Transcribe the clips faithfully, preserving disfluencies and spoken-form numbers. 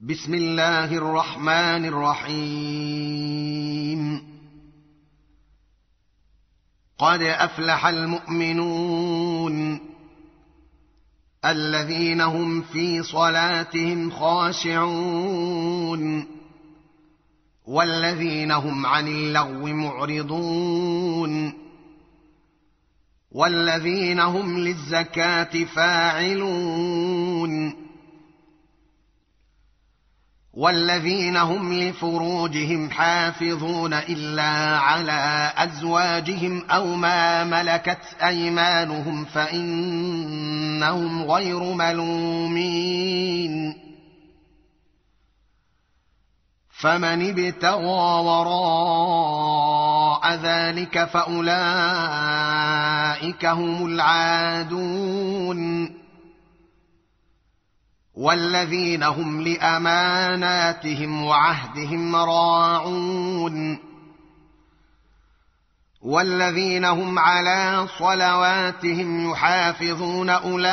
بسم الله الرحمن الرحيم. قد أفلح المؤمنون الذين هم في صلاتهم خاشعون والذين هم عن اللغو معرضون والذين هم للزكاة فاعلون والذين هم لفروجهم حافظون إلا على أزواجهم أو ما ملكت أيمانهم فإنهم غير ملومين. فمن ابتغى وراء ذلك فأولئك هم العادون والذين هم لأماناتهم وعهدهم راعون والذين هم على صلواتهم يحافظون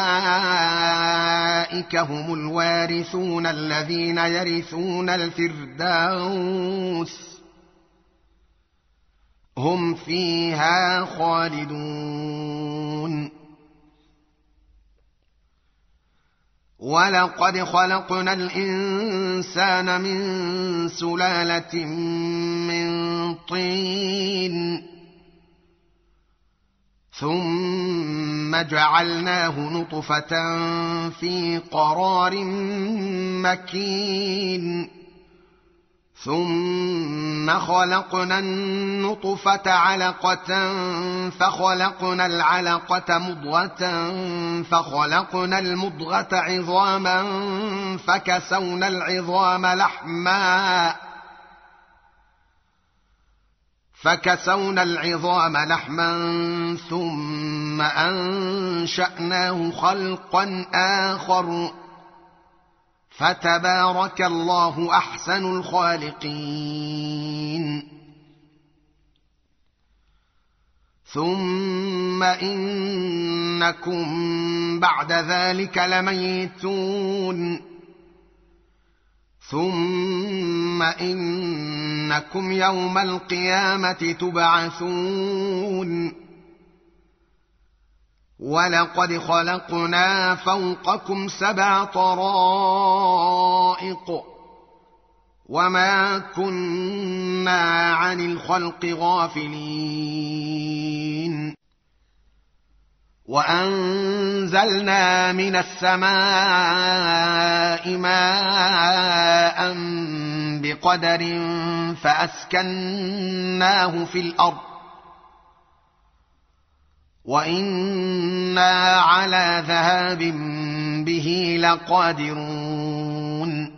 أولئك هم الوارثون الذين يرثون الفردوس هم فيها خالدون. ولقد خلقنا الإنسان من سلالة من طين ثم جعلناه نطفة في قرار مكين ثم خلقنا النطفة علقة فخلقنا العلقة مضغة فخلقنا المضغة عظاما فكسونا العظام لحما فكسونا العظام لحما ثم أنشأناه خلقا آخر فتبارك الله أحسن الخالقين. ثم إنكم بعد ذلك لميتون ثم إنكم يوم القيامة تبعثون. ولقد خلقنا فوقكم سبع طرائق وما كنا عن الخلق غافلين. وأنزلنا من السماء ماء بقدر فأسكناه في الأرض وإنا على ذهاب به لقادرون.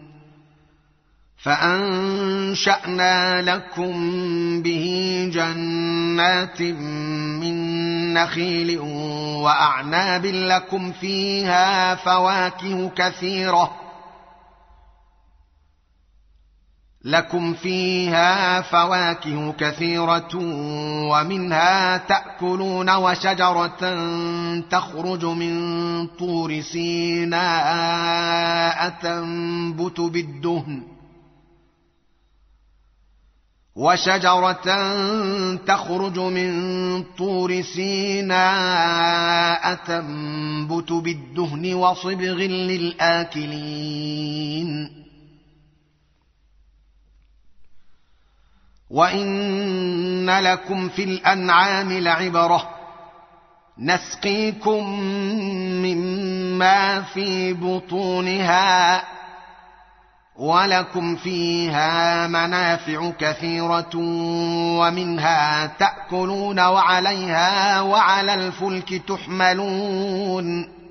فأنشأنا لكم به جنات من نخيل وأعناب لكم فيها فواكه كثيرة لكم فيها فواكه كثيرة ومنها تأكلون وشجرة تخرج من طور سيناء تنبت بالدهن وشجرة تخرج من طور سيناء تنبت بالدهن وصبغ للآكلين. وإن لكم في الأنعام لعبرة نسقيكم مما في بطونها ولكم فيها منافع كثيرة ومنها تأكلون وعليها وعلى الفلك تحملون.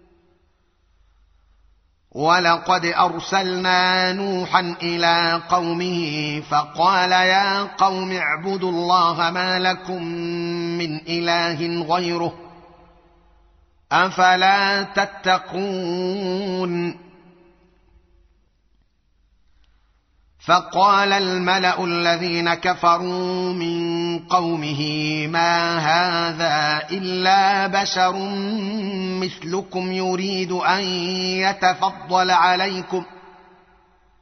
ولقد أرسلنا نوحا إلى قومه فقال يا قوم اعبدوا الله ما لكم من إله غيره أفلا تتقون. فقال الملأ الذين كفروا من قومه ما هذا إلا بشر مثلكم يريد أن يتفضل عليكم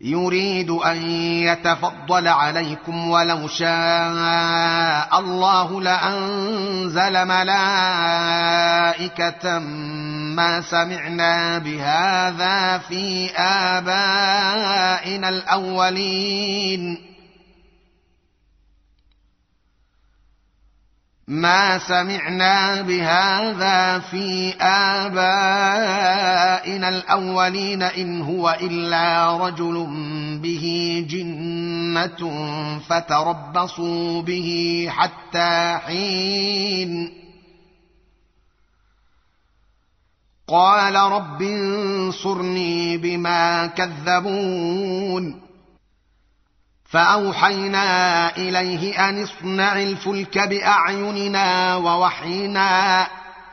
يريد أن يتفضل عليكم ولو شاء الله لأنزل ملائكة ما سمعنا بهذا في آبائنا الأولين ما سمعنا بهذا في آبائنا الأولين إن هو إلا رجل به جنة فتربصوا به حتى حين قال رب انصرني بما كذبون فأوحينا إليه أن اصنع الفلك بأعيننا ووحينا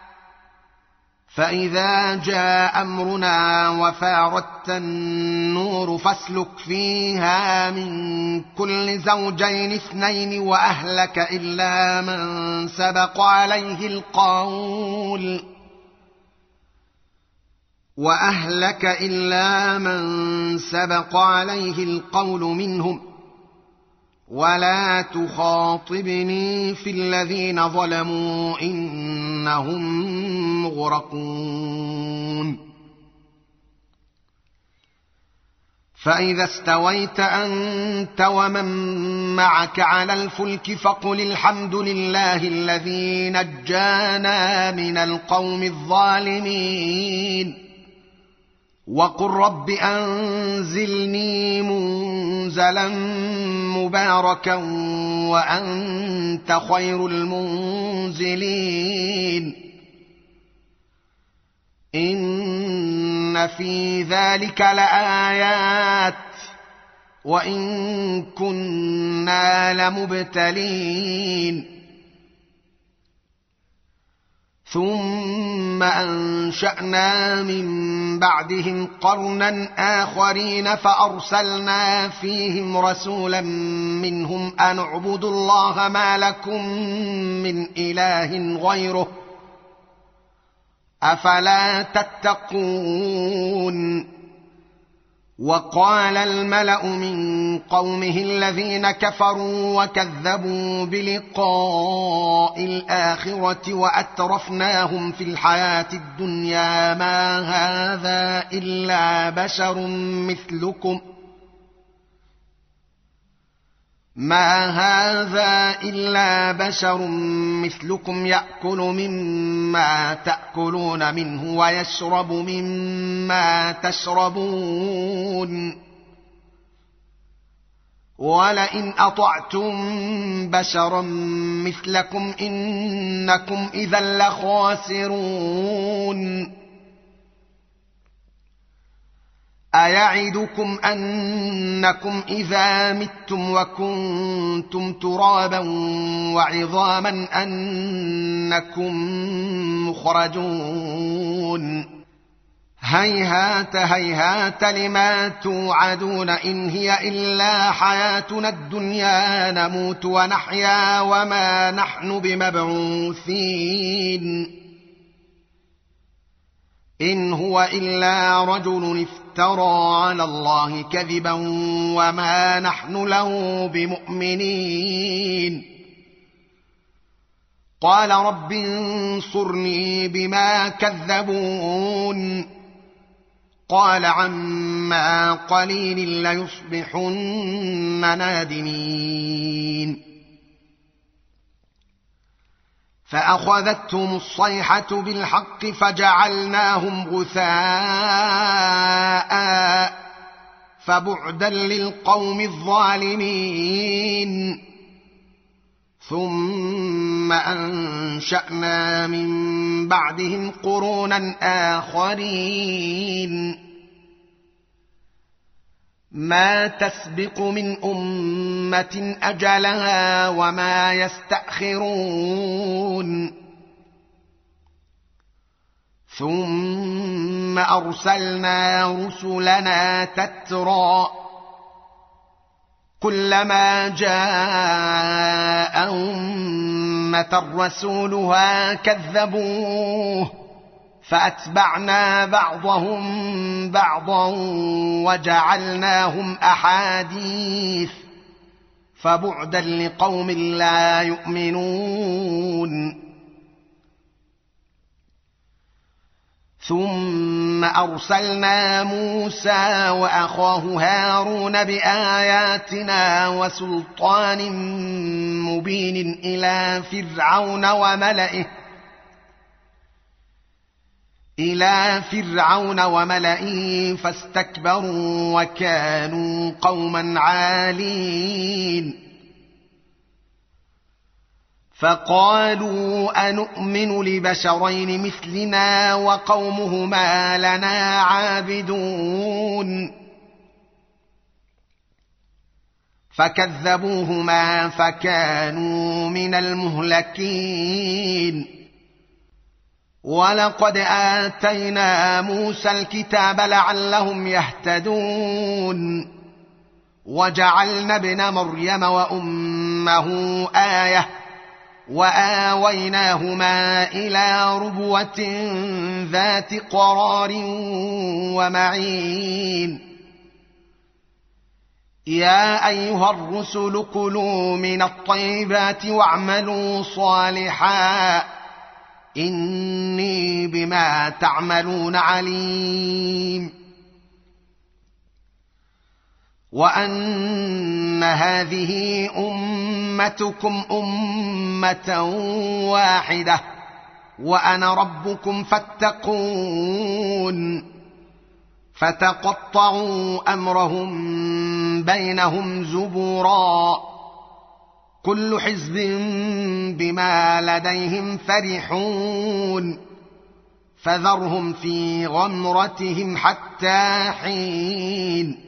فإذا جاء أمرنا وفاردت النور فاسلك فيها من كل زوجين اثنين وأهلك إلا من سبق عليه القول وأهلك إلا من سبق عليه القول منهم ولا تخاطبني في الذين ظلموا إنهم مغرقون فإذا استويت أنت ومن معك على الفلك فقل الحمد لله الذي نجانا من القوم الظالمين وقل رب أنزلني منزلا مباركا وأنت خير المنزلين إن في ذلك لآيات وإن كنا لمبتلين ثم أنشأنا من بعدهم قرنا آخرين فأرسلنا فيهم رسولا منهم أن اعبدوا الله ما لكم من إله غيره أفلا تتقون وقال الملأ من قومه الذين كفروا وكذبوا بلقاء الآخرة وأترفناهم في الحياة الدنيا ما هذا إلا بشر مثلكم ما هذا إلا بشر مثلكم يأكل مما تأكلون منه ويشرب مما تشربون ولئن أطعتم بشرا مثلكم إنكم إذا لخاسرون أيعدكم أنكم إذا متم وكنتم ترابا وعظاما أنكم مخرجون هيهات هيهات لما توعدون إن هي إلا حياتنا الدنيا نموت ونحيا وما نحن بمبعوثين إن هو إلا رجل افترى على الله كذبا وما نحن له بمؤمنين قال رب انصرني بما كذبون قال عما قليل ليصبحن نادمين فأخذتهم الصيحة بالحق فجعلناهم غثاء فبعدا للقوم الظالمين ثم أنشأنا من بعدهم قرونا آخرين ما تسبق من أمة أجلها وما يستأخرون ثم أرسلنا رسلنا تترى كلما جاء أمة رسولها كذبوه فأتبعنا بعضهم بعضا وجعلناهم أحاديث فبعدا لقوم لا يؤمنون. ثم أرسلنا موسى وأخاه هارون بآياتنا وسلطان مبين إلى فرعون وملئه إلى فرعون وملئه فاستكبروا وكانوا قوما عالين. فقالوا أنؤمن لبشرين مثلنا وقومهما لنا عابدون. فكذبوهما فكانوا من المهلكين. ولقد آتينا موسى الكتاب لعلهم يهتدون. وجعلنا ابن مريم وأمه آية وآويناهما إلى ربوة ذات قرار ومعين. يا أيها الرسل كلوا من الطيبات واعملوا صالحا إني بما تعملون عليم. وأن هذه أمتكم أمة واحدة وأنا ربكم فاتقون. فتقطعوا أمرهم بينهم زبرا كل حزب بما لديهم فرحون. فذرهم في غمرتهم حتى حين.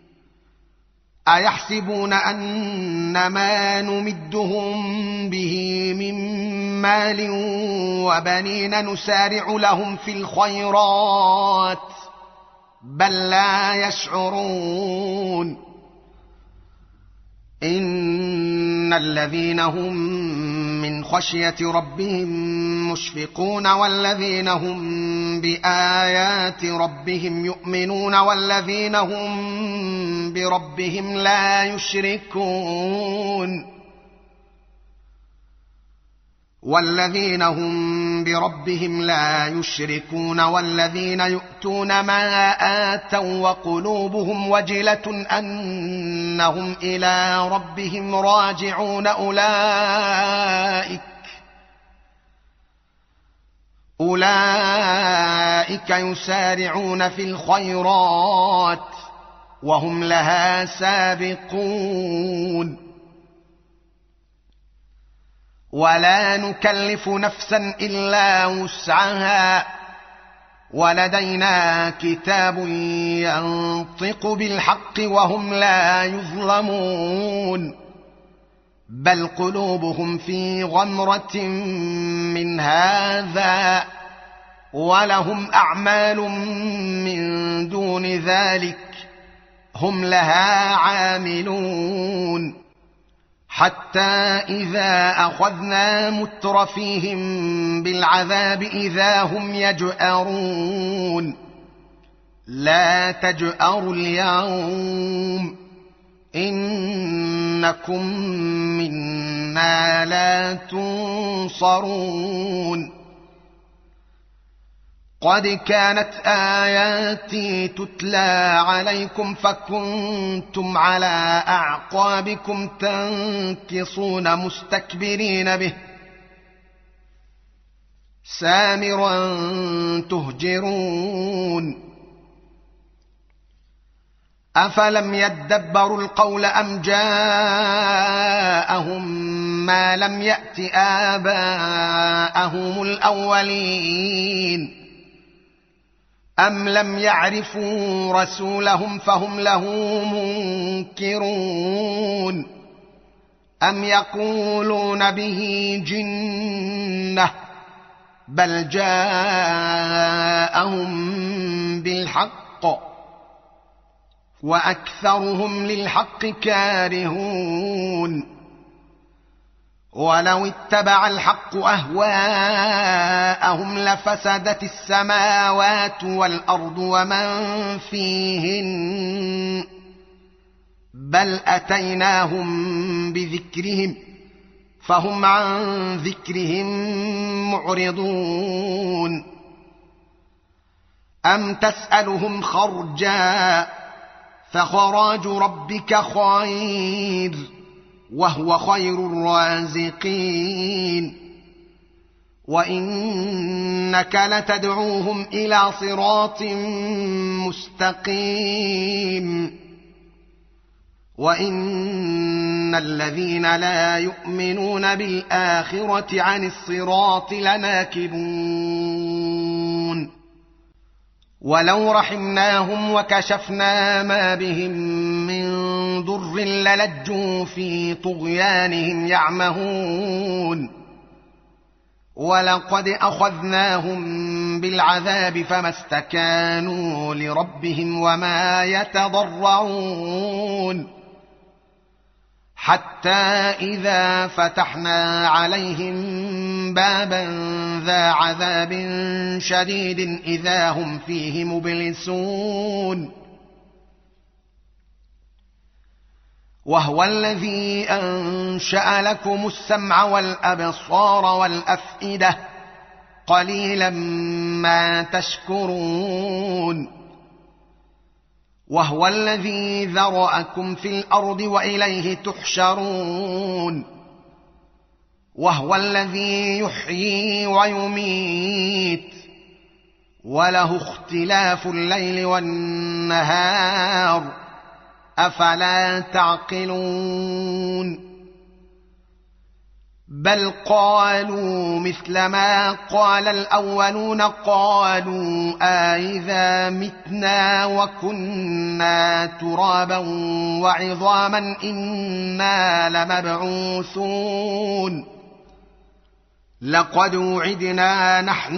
أيحسبون أن ما نمدهم به من مال وبنين نسارع لهم في الخيرات بل لا يشعرون. إن الذين هم من خشية ربهم مشفقون والذين هم بآيات ربهم يؤمنون والذين هم بربهم لا يشركون والذين هم بربهم لا يشركون والذين يؤتون ما آتوا وقلوبهم وجلة أنهم إلى ربهم راجعون أولئك أولئك يسارعون في الخيرات وهم لها سابقون. ولا نكلف نفسا إلا وسعها ولدينا كتاب ينطق بالحق وهم لا يظلمون. بل قلوبهم في غمرة من هذا ولهم أعمال من دون ذلك هم لها عاملون. حتى إذا أخذنا مترفيهم بالعذاب إذا هم يجأرون. لا تجأروا اليوم إنكم منا لا تنصرون. قد كانت آياتي تتلى عليكم فكنتم على أعقابكم تنكصون مستكبرين به سامرا تهجرون. أفلم يدبروا القول أم جاءهم ما لم يأت آباءهم الأولين أم لم يعرفوا رسولهم فهم له منكرون. أم يقولون به جنة بل جاءهم بالحق وأكثرهم للحق كارهون. ولو اتبع الحق أهواءهم لفسدت السماوات والأرض ومن فيهن بل أتيناهم بذكرهم فهم عن ذكرهم معرضون أم تسألهم خرجا فخراج ربك خير وهو خير الرازقين وإنك لتدعوهم إلى صراط مستقيم وإن الذين لا يؤمنون بالآخرة عن الصراط لناكبون ولو رحمناهم وكشفنا ما بهم من ضر للجوا في طغيانهم يعمهون ولقد أخذناهم بالعذاب فما استكانوا لربهم وما يتضرعون حتى إذا فتحنا عليهم بابا ذا عذاب شديد إذا هم فيه مبلسون وهو الذي أنشأ لكم السمع والأبصار والأفئدة قليلا ما تشكرون وهو الذي ذرأكم في الأرض وإليه تحشرون وهو الذي يحيي ويميت وله اختلاف الليل والنهار أفلا تعقلون بل قالوا مثل ما قال الأولون قالوا أإذا متنا وكنا ترابا وعظاما إنا لمبعوثون لقد وعدنا نحن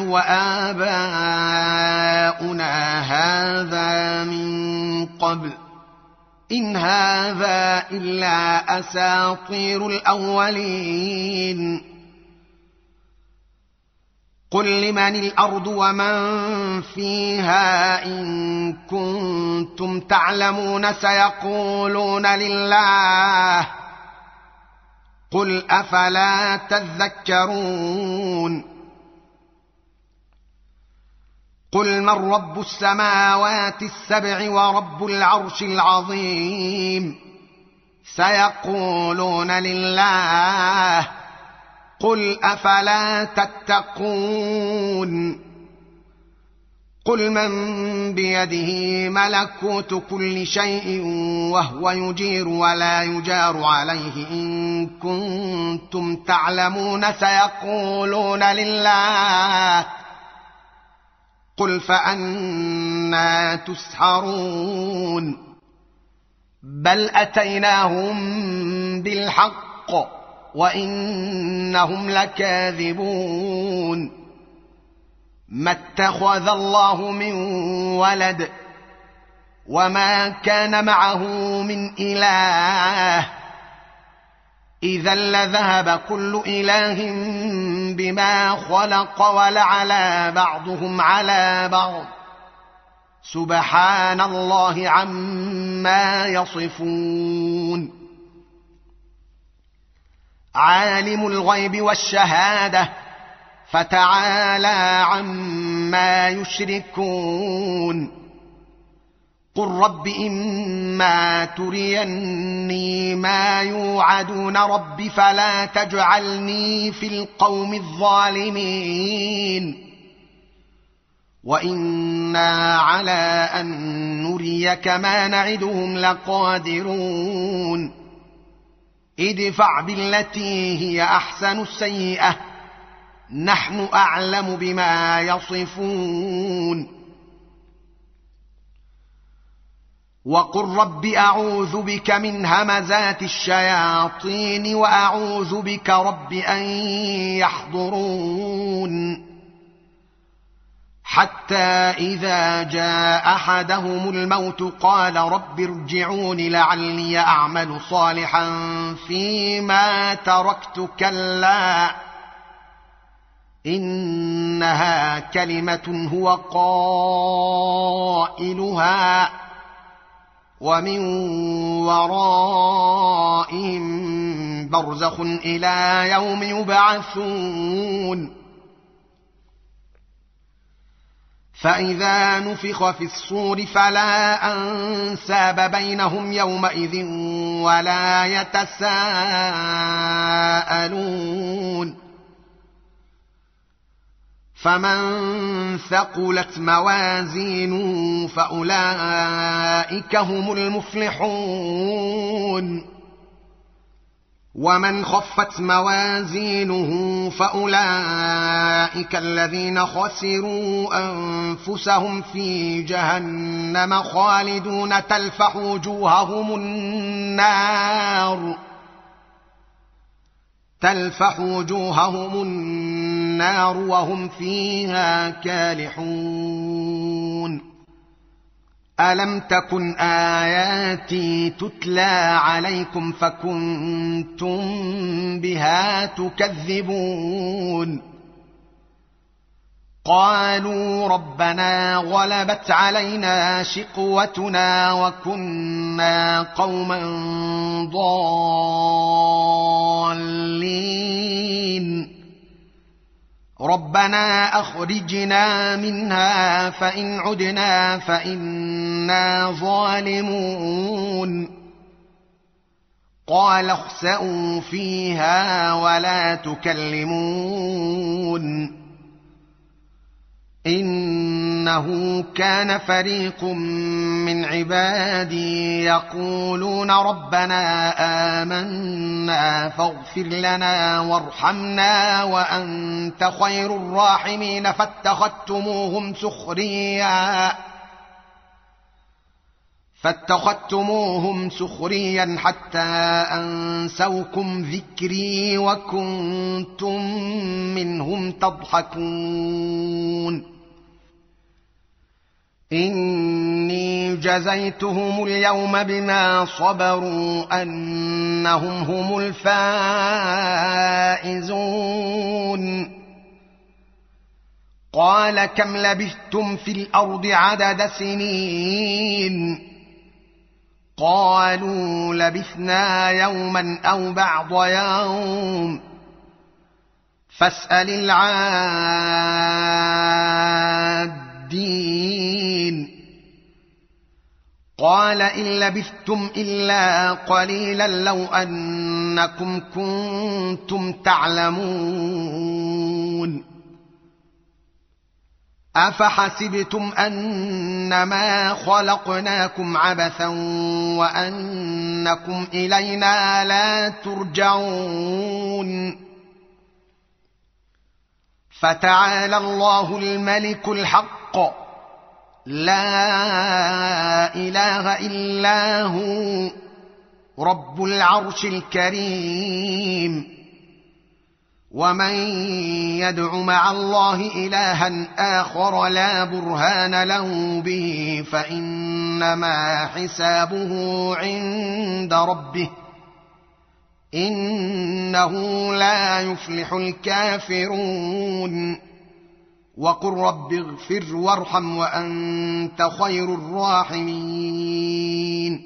وآباؤنا هذا من قبل إن هذا إلا أساطير الأولين قل لمن الأرض ومن فيها إن كنتم تعلمون سيقولون لله قل أفلا تذكرون قل من رب السماوات السبع ورب العرش العظيم سيقولون لله قل أفلا تتقون قل من بيده ملكوت كل شيء وهو يجير ولا يجار عليه إن كنتم تعلمون سيقولون لله قل فأنى تسحرون بل أتيناهم بالحق وإنهم لكاذبون ما اتخذ الله من ولد وما كان معه من إله إذا لذهب كل إله بما خلق ولعلى بعضهم على بعض سبحان الله عما يصفون عالم الغيب والشهادة فتعالى عما يشركون قل رب إما تريني ما يوعدون رب فلا تجعلني في القوم الظالمين وإنا على أن نريك ما نعدهم لقادرون ادفع بالتي هي أحسن السيئة نحن أعلم بما يصفون وقل رب أعوذ بك من همزات الشياطين وأعوذ بك رب أن يحضرون حتى إذا جاء أحدهم الموت قال رب ارجعون لعلي أعمل صالحا فيما تركت كلا إنها كلمة هو قائلها ومن ورائهم برزخ إلى يوم يبعثون فإذا نفخ في الصور فلا أنساب بينهم يومئذ ولا يتساءلون فمن ثقلت موازينه فأولئك هم المفلحون ومن خفت موازينه فأولئك الذين خسروا أنفسهم في جهنم خالدون تلفح وجوههم النار تلفح وجوههم النار وهم فيها كالحون ألم تكن آياتي تتلى عليكم فكنتم بها تكذبون قالوا ربنا غلبت علينا شقوتنا وكنا قوما ضالين ربنا أخرجنا منها فإن عدنا فإنا ظالمون قال اخسئوا فيها ولا تكلمون إنه كان فريق من عبادي يقولون ربنا آمنا فاغفر لنا وارحمنا وأنت خير الراحمين فاتخذتموهم سخريا فاتخذتموهم سخريا حتى أنسوكم ذكري وكنتم منهم تضحكون إني جزيتهم اليوم بما صبروا أنهم هم الفائزون قال كم لبثتم في الأرض عدد سنين قالوا لبثنا يوما أو بعض يوم فاسأل العادين قال إن لبثتم إلا قليلا لو أنكم كنتم تعلمون أفحسبتم أنما خلقناكم عبثا وأنكم إلينا لا ترجعون فتعالى الله الملك الحق لا إله إلا هو رب العرش الكريم ومن يدع مع الله إلها آخر لا برهان له به فإنما حسابه عند ربه إنه لا يفلح الكافرون وقل رب اغفر وارحم وأنت خير الراحمين